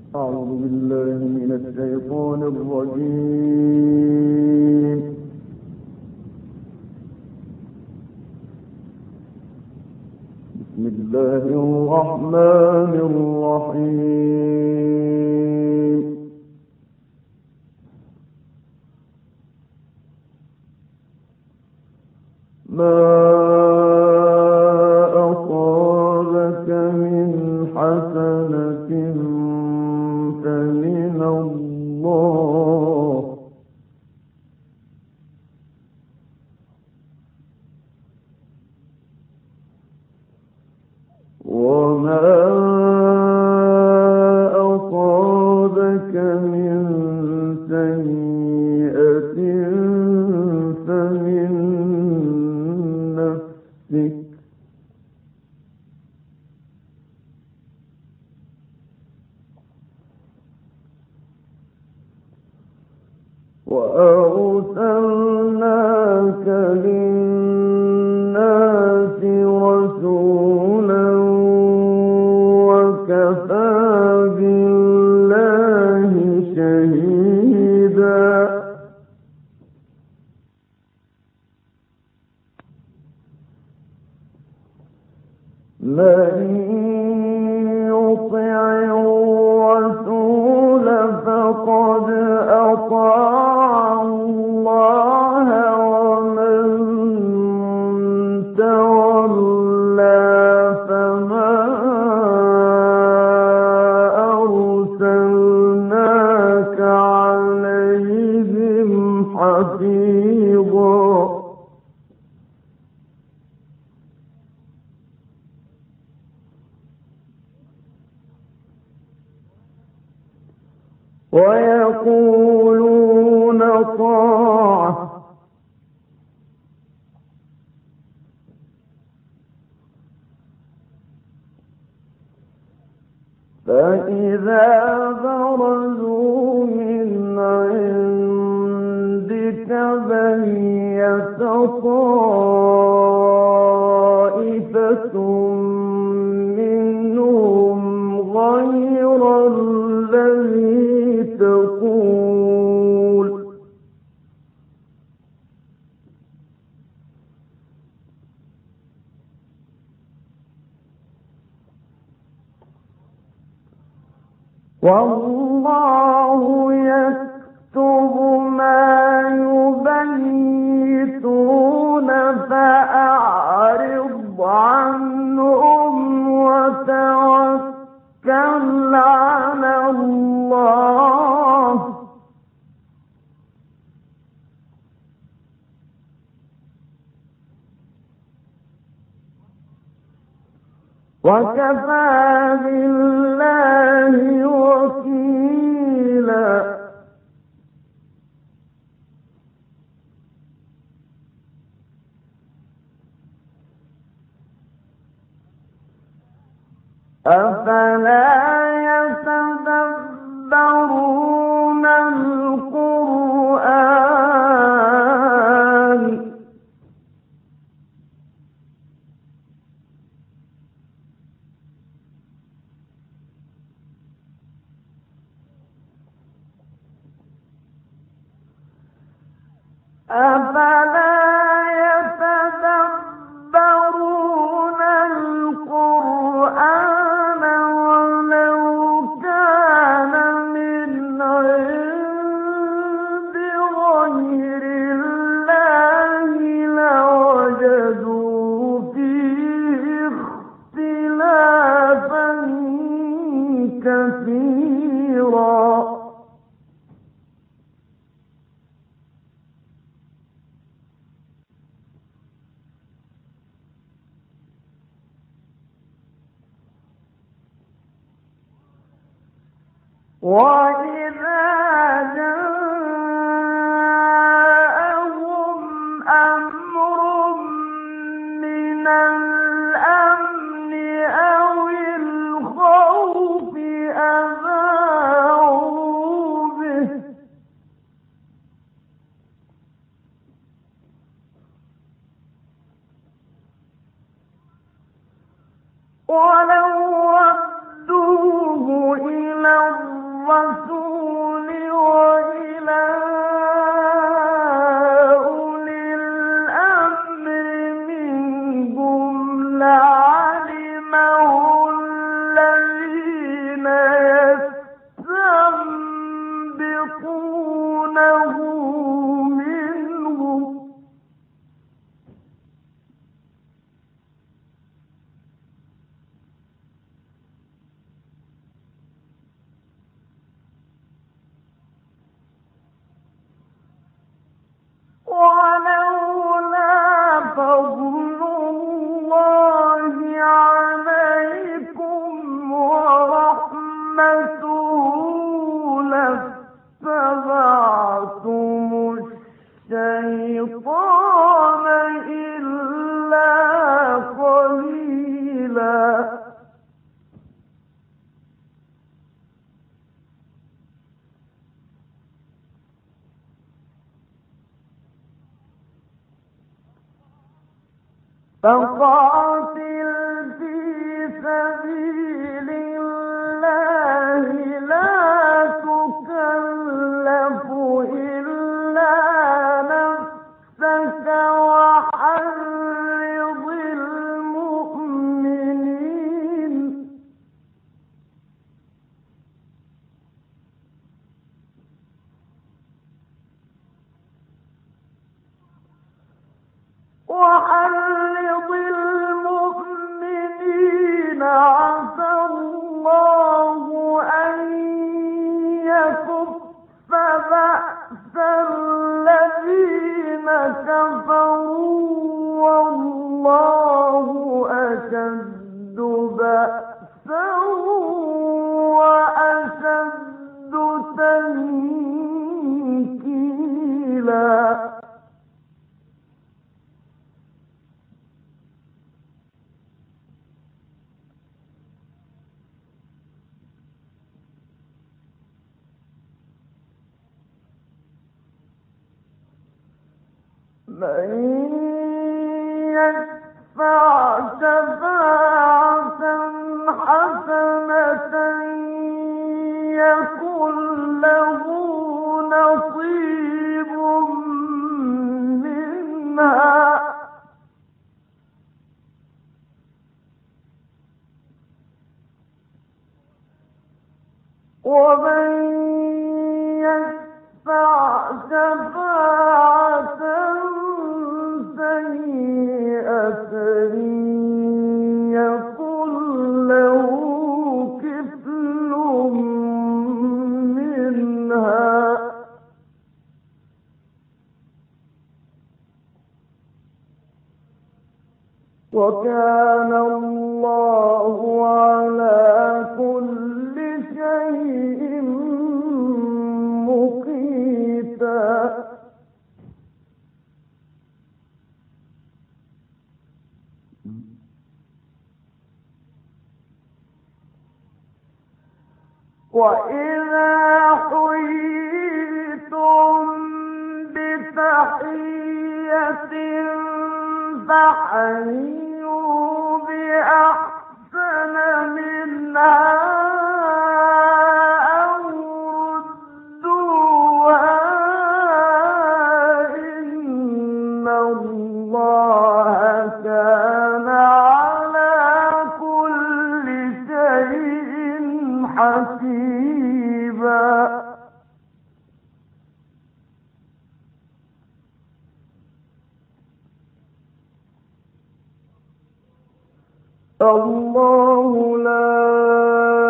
أعوذ بالله من الشيطان الرجيم. بسم الله الرحمن الرحيم. ما أصابك من حسنة فمن الله، وما أصابك من سيئة فمن نفسك، وأرسلناك للناس رسولا وكفى بالله شهيدا. من يطع الرسول فقد أطاع الله، ومن تولى فما أرسلناك عليهم حفيظا. ويقولون طاعة فإذا برزوا من عندك بيت طائفة منهم غير الذي تقول، والله يكتب ما يبيتون، فأعرض عنهم وتوكل على الله، وكفى بالله وكيلا. أفلا يتدبرون القرآن ولو كان من عند غير الله لوجدوا فيه اختلافا كثيرا. وإذا جاءهم أمر من الأمن أو الخوف أذاعوا به، ولو ردوه إلى فقاتل في سبيل الله لا تكلف إلا نفسك وحرض المؤمنين عسى الله أن يكف بأس الذين كفروا والله أشد بأسا وأشد تنكيلا من يشفع شفاعة حسنة يكن له نصيب منها ومن يشفع شفاعة سيئة يكن له كفل منها وكان الله على كل شيء مقيتا وإذا حييتم بتحية فحيوا بأحسن منها أو ردوها إن الله كان على كل شيء حسيبا الله لا